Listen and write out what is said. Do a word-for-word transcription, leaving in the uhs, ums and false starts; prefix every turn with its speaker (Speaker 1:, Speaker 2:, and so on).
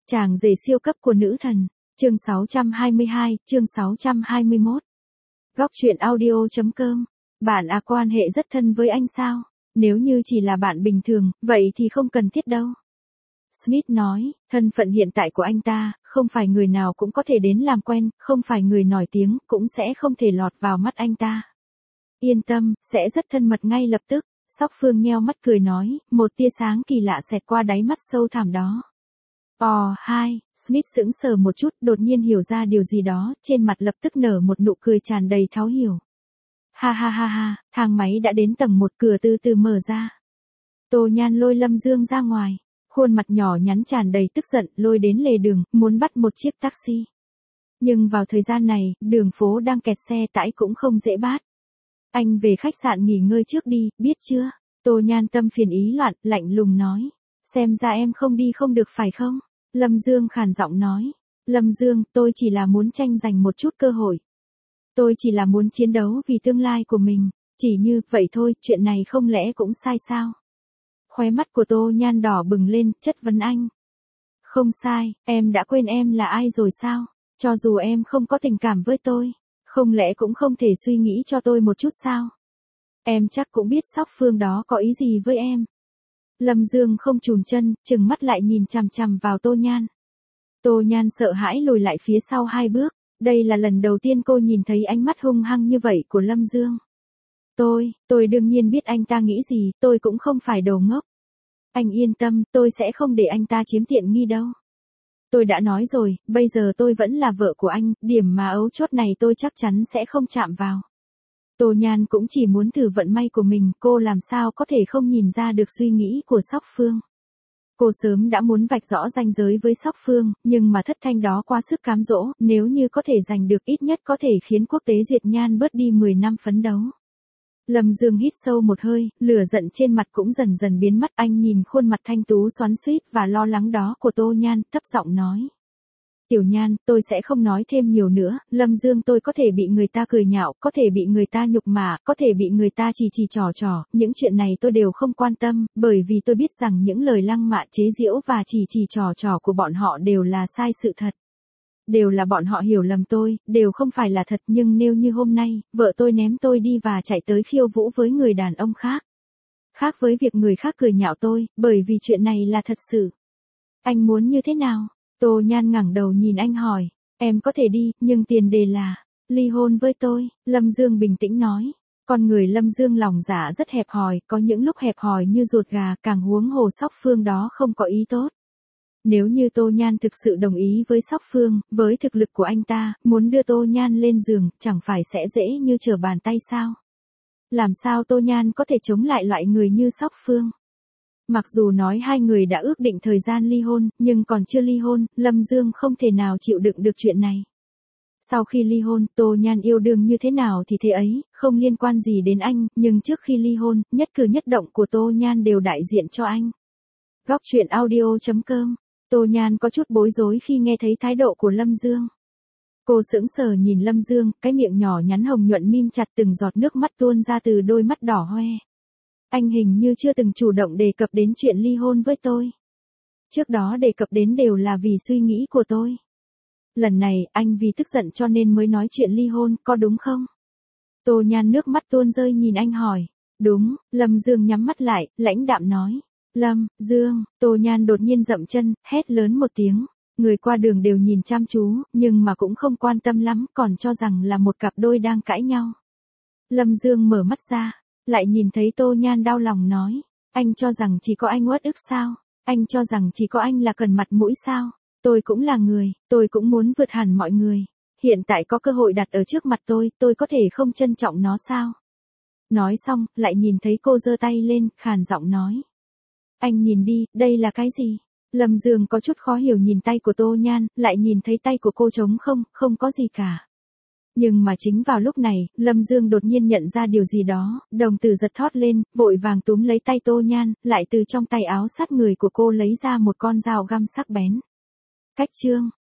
Speaker 1: Chàng rể siêu cấp của nữ thần. Chương sáu trăm hai mươi hai, chương sáu trăm hai mươi mốt. Góc truyện audio chấm com. Bạn à quan hệ rất thân với anh sao? Nếu như chỉ là bạn bình thường, vậy thì không cần thiết đâu. Smith nói, thân phận hiện tại của anh ta, không phải người nào cũng có thể đến làm quen, không phải người nổi tiếng, cũng sẽ không thể lọt vào mắt anh ta. Yên tâm, sẽ rất thân mật ngay lập tức. Sóc Phương nheo mắt cười nói, một tia sáng kỳ lạ xẹt qua đáy mắt sâu thẳm đó. Ồ, hai, Smith sững sờ một chút, đột nhiên hiểu ra điều gì đó, trên mặt lập tức nở một nụ cười tràn đầy thấu hiểu. Ha ha ha ha, thang máy đã đến tầng một, cửa từ từ mở ra. Tô Nhan lôi Lâm Dương ra ngoài, khuôn mặt nhỏ nhắn tràn đầy tức giận, lôi đến lề đường, muốn bắt một chiếc taxi. Nhưng vào thời gian này, đường phố đang kẹt xe tải cũng không dễ bắt. Anh về khách sạn nghỉ ngơi trước đi, biết chưa? Tô Nhan tâm phiền ý loạn, lạnh lùng nói. Xem ra em không đi không được phải không? Lâm Dương khàn giọng nói. Lâm Dương, tôi chỉ là muốn tranh giành một chút cơ hội. Tôi chỉ là muốn chiến đấu vì tương lai của mình. Chỉ như vậy thôi, chuyện này không lẽ cũng sai sao? Khóe mắt của Tô Nhan đỏ bừng lên, chất vấn anh. Không sai, em đã quên em là ai rồi sao? Cho dù em không có tình cảm với tôi, không lẽ cũng không thể suy nghĩ cho tôi một chút sao? Em chắc cũng biết Sóc Phương đó có ý gì với em. Lâm Dương không chùn chân, chừng mắt lại nhìn chằm chằm vào Tô Nhan. Tô Nhan sợ hãi lùi lại phía sau hai bước, đây là lần đầu tiên cô nhìn thấy ánh mắt hung hăng như vậy của Lâm Dương. Tôi, tôi đương nhiên biết anh ta nghĩ gì, tôi cũng không phải đồ ngốc. Anh yên tâm, tôi sẽ không để anh ta chiếm tiện nghi đâu. Tôi đã nói rồi, bây giờ tôi vẫn là vợ của anh, điểm mà ấu chốt này tôi chắc chắn sẽ không chạm vào. Tô Nhan cũng chỉ muốn thử vận may của mình, cô làm sao có thể không nhìn ra được suy nghĩ của Sóc Phương. Cô sớm đã muốn vạch rõ ranh giới với Sóc Phương, nhưng mà thất thanh đó quá sức cám dỗ, nếu như có thể giành được ít nhất có thể khiến quốc tế duyệt nhan bớt đi mười năm phấn đấu. Lâm Dương hít sâu một hơi, lửa giận trên mặt cũng dần dần biến mất, anh nhìn khuôn mặt thanh tú xoắn xuýt và lo lắng đó của Tô Nhan, thấp giọng nói. Tiểu Nhan, tôi sẽ không nói thêm nhiều nữa, Lâm Dương tôi có thể bị người ta cười nhạo, có thể bị người ta nhục mạ, có thể bị người ta chỉ chỉ trò trò, những chuyện này tôi đều không quan tâm, bởi vì tôi biết rằng những lời lăng mạ chế giễu và chỉ chỉ trò trò của bọn họ đều là sai sự thật. Đều là bọn họ hiểu lầm tôi, đều không phải là thật, nhưng nếu như hôm nay, vợ tôi ném tôi đi và chạy tới khiêu vũ với người đàn ông khác. Khác với việc người khác cười nhạo tôi, bởi vì chuyện này là thật sự. Anh muốn như thế nào? Tô Nhan ngẩng đầu nhìn anh hỏi, em có thể đi, nhưng tiền đề là, ly hôn với tôi, Lâm Dương bình tĩnh nói. Con người Lâm Dương lòng dạ rất hẹp hòi, có những lúc hẹp hòi như ruột gà, càng huống hồ Sóc Phương đó không có ý tốt. Nếu như Tô Nhan thực sự đồng ý với Sóc Phương, với thực lực của anh ta, muốn đưa Tô Nhan lên giường, chẳng phải sẽ dễ như trở bàn tay sao? Làm sao Tô Nhan có thể chống lại loại người như Sóc Phương? Mặc dù nói hai người đã ước định thời gian ly hôn, nhưng còn chưa ly hôn, Lâm Dương không thể nào chịu đựng được chuyện này. Sau khi ly hôn, Tô Nhan yêu đương như thế nào thì thế ấy, không liên quan gì đến anh, nhưng trước khi ly hôn, nhất cử nhất động của Tô Nhan đều đại diện cho anh. Góc truyện audio chấm com. Tô Nhan có chút bối rối khi nghe thấy thái độ của Lâm Dương. Cô sững sờ nhìn Lâm Dương, cái miệng nhỏ nhắn hồng nhuận mím chặt, từng giọt nước mắt tuôn ra từ đôi mắt đỏ hoe. Anh hình như chưa từng chủ động đề cập đến chuyện ly hôn với tôi. Trước đó đề cập đến đều là vì suy nghĩ của tôi. Lần này, anh vì tức giận cho nên mới nói chuyện ly hôn, có đúng không? Tô Nhan nước mắt tuôn rơi nhìn anh hỏi. Đúng, Lâm Dương nhắm mắt lại, lãnh đạm nói. Lâm, Dương, Tô Nhan đột nhiên dậm chân, hét lớn một tiếng. Người qua đường đều nhìn chăm chú, nhưng mà cũng không quan tâm lắm, còn cho rằng là một cặp đôi đang cãi nhau. Lâm Dương mở mắt ra, lại nhìn thấy Tô Nhan đau lòng nói. Anh cho rằng chỉ có anh uất ức sao? Anh cho rằng chỉ có anh là cần mặt mũi sao? Tôi cũng là người, tôi cũng muốn vượt hẳn mọi người. Hiện tại có cơ hội đặt ở trước mặt tôi, tôi có thể không trân trọng nó sao? Nói xong, lại nhìn thấy cô giơ tay lên, khàn giọng nói. Anh nhìn đi, đây là cái gì? Lâm Dương có chút khó hiểu nhìn tay của Tô Nhan, lại nhìn thấy tay của cô trống không, không có gì cả. Nhưng mà chính vào lúc này, Lâm Dương đột nhiên nhận ra điều gì đó, đồng tử giật thót lên, vội vàng túm lấy tay Tô Nhan, lại từ trong tay áo sát người của cô lấy ra một con dao găm sắc bén. Cách chương,